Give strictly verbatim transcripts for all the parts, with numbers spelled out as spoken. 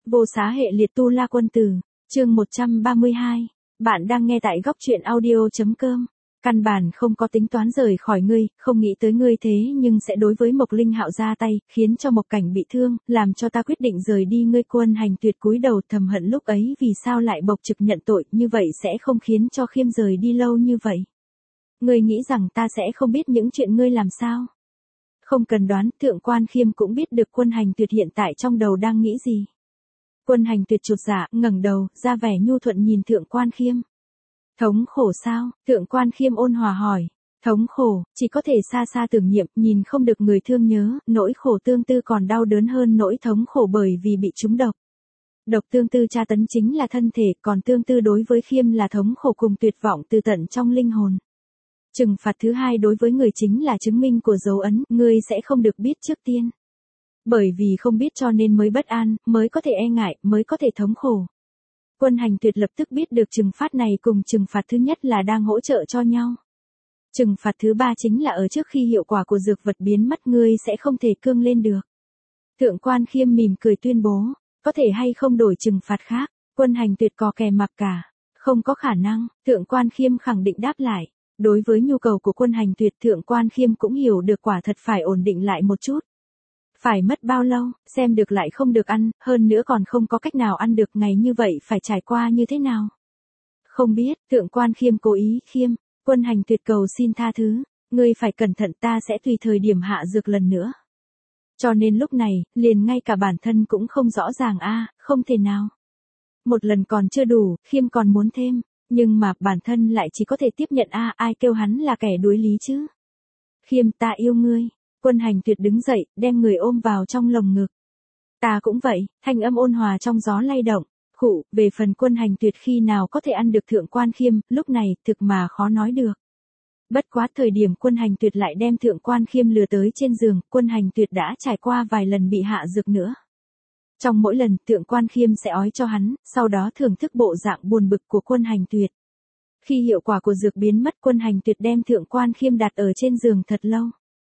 Vô xá hệ liệt tu la quân tử, chương một trăm ba mươi hai. Bạn đang nghe tại góc truyện audio.com. Căn bản không có tính toán rời khỏi ngươi, không nghĩ tới ngươi thế nhưng sẽ đối với Mộc Linh Hạo ra tay, khiến cho Mộc Cảnh bị thương, làm cho ta quyết định rời đi. Ngươi Quân Hành Tuyệt cúi đầu thầm hận lúc ấy vì sao lại bộc trực nhận tội, như vậy sẽ không khiến cho Khiêm rời đi lâu như vậy. Ngươi nghĩ rằng ta sẽ không biết những chuyện ngươi làm sao? Không cần đoán, Thượng Quan Khiêm cũng biết được Quân Hành Tuyệt hiện tại trong đầu đang nghĩ gì. Quân Hành Tuyệt chột dạ, ngẩng đầu, ra vẻ nhu thuận nhìn Thượng Quan Khiêm. Thống khổ sao? Thượng Quan Khiêm ôn hòa hỏi. Thống khổ, chỉ có thể xa xa tưởng niệm, nhìn không được người thương nhớ, nỗi khổ tương tư còn đau đớn hơn nỗi thống khổ bởi vì bị trúng độc. Độc tương tư tra tấn chính là thân thể, còn tương tư đối với Khiêm là thống khổ cùng tuyệt vọng từ tận trong linh hồn. Trừng phạt thứ hai đối với người chính là chứng minh của dấu ấn, ngươi sẽ không được biết trước tiên. Bởi vì không biết cho nên mới bất an, mới có thể e ngại, mới có thể thống khổ. Quân Hành Tuyệt lập tức biết được trừng phạt này cùng trừng phạt thứ nhất là đang hỗ trợ cho nhau. Trừng phạt thứ ba chính là ở trước khi hiệu quả của dược vật biến mất ngươi sẽ không thể cương lên được. Thượng Quan Khiêm mỉm cười tuyên bố, có thể hay không đổi trừng phạt khác? Quân Hành Tuyệt có kè mặc cả, không có khả năng. Thượng Quan Khiêm khẳng định đáp lại. Đối với nhu cầu của Quân Hành Tuyệt, Thượng Quan Khiêm cũng hiểu được quả thật phải ổn định lại một chút. Phải mất bao lâu, xem được lại không được ăn, hơn nữa còn không có cách nào ăn được, ngày như vậy phải trải qua như thế nào? Không biết. Thượng Quan Khiêm cố ý. Khiêm, Quân Hành Tuyệt cầu xin tha thứ, ngươi phải cẩn thận, ta sẽ tùy thời điểm hạ dược lần nữa. Cho nên lúc này, liền ngay cả bản thân cũng không rõ ràng a, không thể nào. Một lần còn chưa đủ, Khiêm còn muốn thêm, nhưng mà bản thân lại chỉ có thể tiếp nhận a, ai kêu hắn là kẻ đuối lý chứ? Khiêm, ta yêu ngươi. Quân Hành Tuyệt đứng dậy, đem người ôm vào trong lồng ngực. Ta cũng vậy, thanh âm ôn hòa trong gió lay động. Khụ, về phần Quân Hành Tuyệt khi nào có thể ăn được Thượng Quan Khiêm, lúc này thực mà khó nói được. Bất quá thời điểm Quân Hành Tuyệt lại đem Thượng Quan Khiêm lừa tới trên giường, Quân Hành Tuyệt đã trải qua vài lần bị hạ dược nữa. Trong mỗi lần, Thượng Quan Khiêm sẽ ói cho hắn, sau đó thưởng thức bộ dạng buồn bực của Quân Hành Tuyệt. Khi hiệu quả của dược biến mất, Quân Hành Tuyệt đem Thượng Quan Khiêm đặt ở trên giường thật lâu.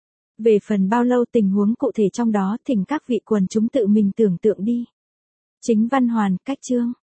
Về phần bao lâu, tình huống cụ thể trong đó, thỉnh các vị quần chúng tự mình tưởng tượng đi. Chính văn hoàn, cách chương.